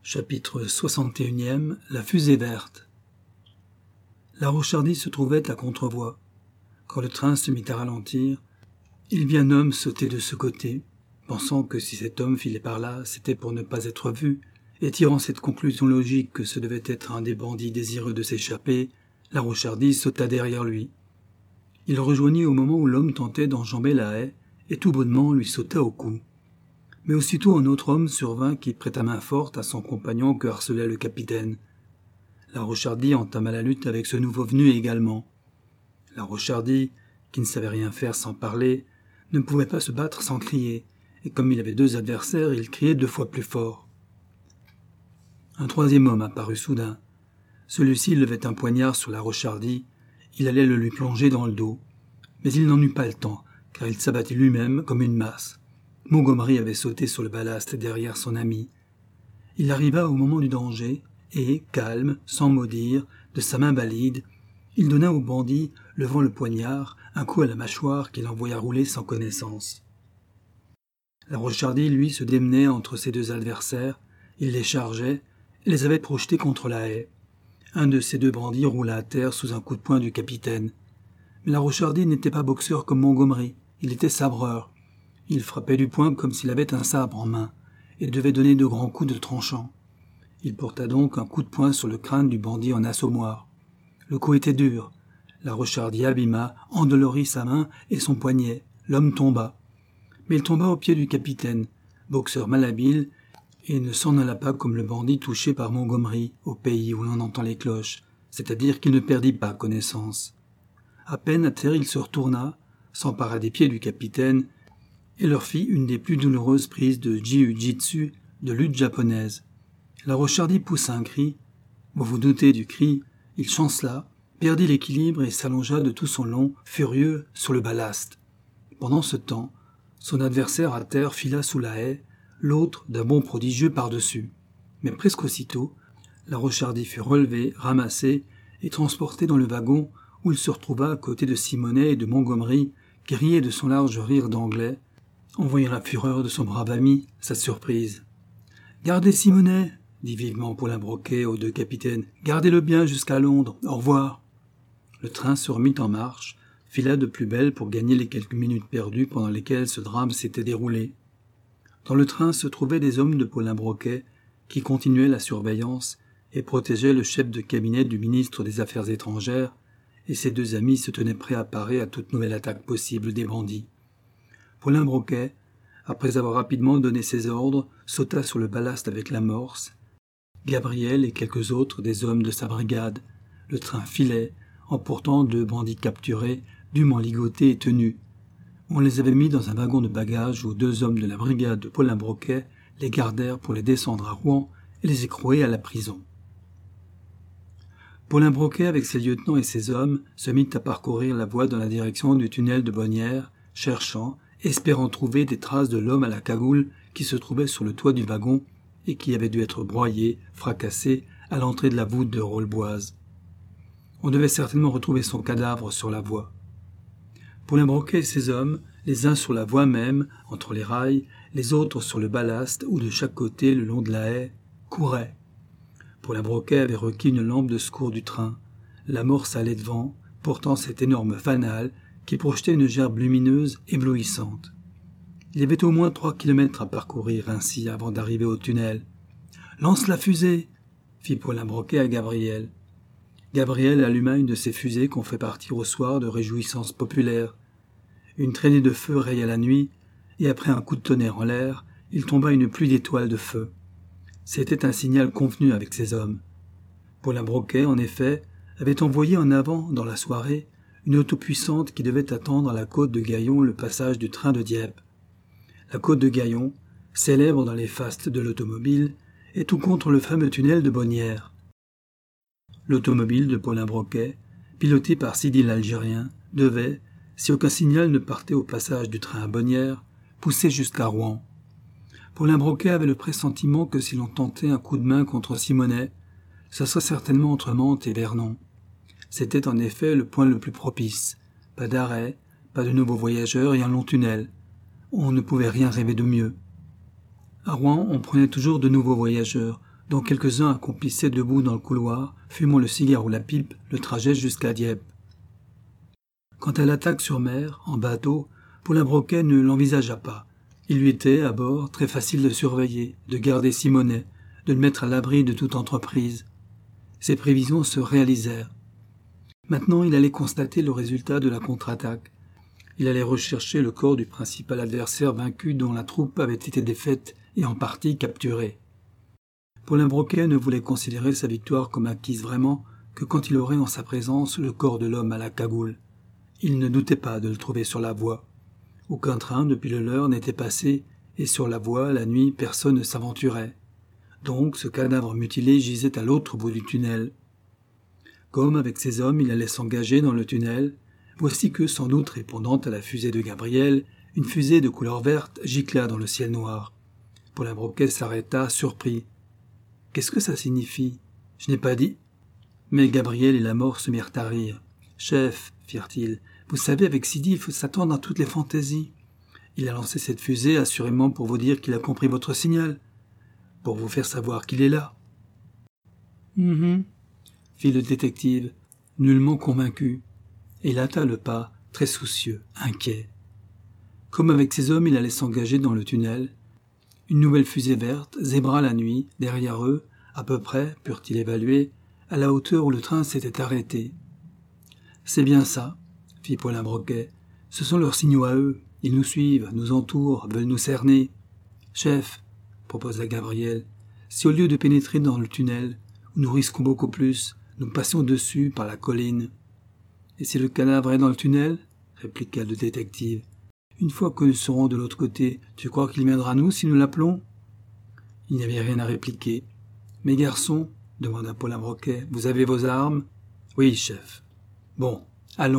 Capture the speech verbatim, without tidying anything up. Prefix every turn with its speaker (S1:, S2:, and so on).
S1: Chapitre soixante et unième. La fusée verte. La Rochardie se trouvait à contrevoie. Quand le train se mit à ralentir, il vit un homme sauter de ce côté, pensant que si cet homme filait par là, c'était pour ne pas être vu, et tirant cette conclusion logique que ce devait être un des bandits désireux de s'échapper, la Rochardie sauta derrière lui. Il le rejoignit au moment où l'homme tentait d'enjamber la haie, et tout bonnement lui sauta au cou. Mais aussitôt un autre homme survint qui prêta main forte à son compagnon que harcelait le capitaine. La Rochardie entama la lutte avec ce nouveau venu également. La Rochardie, qui ne savait rien faire sans parler, ne pouvait pas se battre sans crier, et comme il avait deux adversaires, il criait deux fois plus fort. Un troisième homme apparut soudain. Celui-ci levait un poignard sur la Rochardie, il allait le lui plonger dans le dos. Mais il n'en eut pas le temps, car il s'abattit lui-même comme une masse. Montgomery avait sauté sur le ballast derrière son ami. Il arriva au moment du danger, et, calme, sans mot dire, de sa main valide, il donna au bandit, levant le poignard, un coup à la mâchoire qu'il envoya rouler sans connaissance. La Rochardie, lui, se démenait entre ses deux adversaires, il les chargeait, et les avait projetés contre la haie. Un de ces deux bandits roula à terre sous un coup de poing du capitaine. Mais la Rochardie n'était pas boxeur comme Montgomery, il était sabreur. Il frappait du poing comme s'il avait un sabre en main, et devait donner de grands coups de tranchant. Il porta donc un coup de poing sur le crâne du bandit en assommoir. Le coup était dur. La Rochardie abîma, endolorit sa main et son poignet. L'homme tomba. Mais il tomba aux pieds du capitaine, boxeur malhabile, et ne s'en alla pas comme le bandit touché par Montgomery, au pays où l'on entend les cloches, c'est-à-dire qu'il ne perdit pas connaissance. À peine à terre, il se retourna, s'empara des pieds du capitaine, et leur fit une des plus douloureuses prises de jiu-jitsu, de lutte japonaise. La Rochardie poussa un cri. Vous vous doutez du cri. Il chancela, perdit l'équilibre et s'allongea de tout son long, furieux, sur le ballast. Pendant ce temps, son adversaire à terre fila sous la haie, l'autre d'un bond prodigieux par-dessus. Mais presque aussitôt, la Rochardie fut relevée, ramassée et transportée dans le wagon où il se retrouva à côté de Simonet et de Montgomery, qui riaient de son large rire d'anglais, en voyant la fureur de son brave ami, sa surprise. « Gardez Simonet !» dit vivement Paulin Broquet aux deux capitaines. « Gardez-le bien jusqu'à Londres. Au revoir !» Le train se remit en marche, fila de plus belle pour gagner les quelques minutes perdues pendant lesquelles ce drame s'était déroulé. Dans le train se trouvaient des hommes de Paulin Broquet qui continuaient la surveillance et protégeaient le chef de cabinet du ministre des Affaires étrangères, et ses deux amis se tenaient prêts à parer à toute nouvelle attaque possible des bandits. Paulin Broquet, après avoir rapidement donné ses ordres, sauta sur le ballast avec l'amorce. Gabriel et quelques autres des hommes de sa brigade. Le train filait, emportant deux bandits capturés, dûment ligotés et tenus. On les avait mis dans un wagon de bagages où deux hommes de la brigade de Paulin Broquet les gardèrent pour les descendre à Rouen et les écrouer à la prison. Paulin Broquet, avec ses lieutenants et ses hommes, se mit à parcourir la voie dans la direction du tunnel de Bonnières, cherchant, espérant trouver des traces de l'homme à la cagoule qui se trouvait sur le toit du wagon et qui avait dû être broyé, fracassé, à l'entrée de la voûte de Rolleboise. On devait certainement retrouver son cadavre sur la voie. Paulin Broquet et ses hommes, les uns sur la voie même, entre les rails, les autres sur le ballast ou de chaque côté le long de la haie, couraient. Paulin Broquet avait requis une lampe de secours du train. L'amorce allait devant, portant cette énorme fanale qui projetait une gerbe lumineuse éblouissante. Il y avait au moins trois kilomètres à parcourir ainsi avant d'arriver au tunnel. « Lance la fusée !» fit Paulin Broquet à Gabriel. Gabriel alluma une de ces fusées qu'on fait partir au soir de réjouissances populaires. Une traînée de feu raya la nuit, et après un coup de tonnerre en l'air, il tomba une pluie d'étoiles de feu. C'était un signal convenu avec ses hommes. Paulin Broquet, en effet, avait envoyé en avant, dans la soirée, une auto puissante qui devait attendre à la côte de Gaillon le passage du train de Dieppe. La côte de Gaillon, célèbre dans les fastes de l'automobile, est tout contre le fameux tunnel de Bonnières. L'automobile de Paulin Broquet, pilotée par Sidi l'Algérien, devait, si aucun signal ne partait au passage du train à Bonnières, pousser jusqu'à Rouen. Paulin Broquet avait le pressentiment que si l'on tentait un coup de main contre Simonet, ce serait certainement entre Mantes et Vernon. C'était en effet le point le plus propice. Pas d'arrêt, pas de nouveaux voyageurs et un long tunnel. On ne pouvait rien rêver de mieux. À Rouen, on prenait toujours de nouveaux voyageurs, dont quelques-uns accomplissaient debout dans le couloir, fumant le cigare ou la pipe, le trajet jusqu'à Dieppe. Quant à l'attaque sur mer, en bateau, Paulin Broquet ne l'envisagea pas. Il lui était, à bord, très facile de surveiller, de garder Simonet, de le mettre à l'abri de toute entreprise. Ses prévisions se réalisèrent. Maintenant, il allait constater le résultat de la contre-attaque. Il allait rechercher le corps du principal adversaire vaincu dont la troupe avait été défaite et en partie capturée. Paulin Broquet ne voulait considérer sa victoire comme acquise vraiment que quand il aurait en sa présence le corps de l'homme à la cagoule. Il ne doutait pas de le trouver sur la voie. Aucun train depuis le leur n'était passé, et sur la voie, la nuit, personne ne s'aventurait. Donc ce cadavre mutilé gisait à l'autre bout du tunnel. Comme avec ses hommes il allait s'engager dans le tunnel, voici que, sans doute répondant à la fusée de Gabriel, une fusée de couleur verte gicla dans le ciel noir. Paulin Broquet s'arrêta, surpris. « Qu'est-ce que ça signifie ? Je n'ai pas dit. » Mais Gabriel et la mort se mirent à rire. « Chef, firent-ils, vous savez, avec Sidi, il faut s'attendre à toutes les fantaisies. Il a lancé cette fusée assurément pour vous dire qu'il a compris votre signal, pour vous faire savoir qu'il est là. Hum, fit le détective, nullement convaincu, et il hâta le pas, très soucieux, inquiet. Comme avec ses hommes, il allait s'engager dans le tunnel. Une nouvelle fusée verte zébra la nuit, derrière eux, à peu près, purent-ils évaluer, à la hauteur où le train s'était arrêté. « C'est bien ça, » fit Paulin Broquet. « Ce sont leurs signaux à eux. Ils nous suivent, nous entourent, veulent nous cerner. »« Chef, » proposa Gabriel, « si au lieu de pénétrer dans le tunnel, où nous risquons beaucoup plus, nous passions dessus par la colline. »« Et si le cadavre est dans le tunnel ?» répliqua le détective. « Une fois que nous serons de l'autre côté, tu crois qu'il viendra à nous si nous l'appelons ?» Il n'y avait rien à répliquer. « Mes garçons, » demanda Paulin Broquet, « vous avez vos armes ?»« Oui, chef. »« Bon, allons. »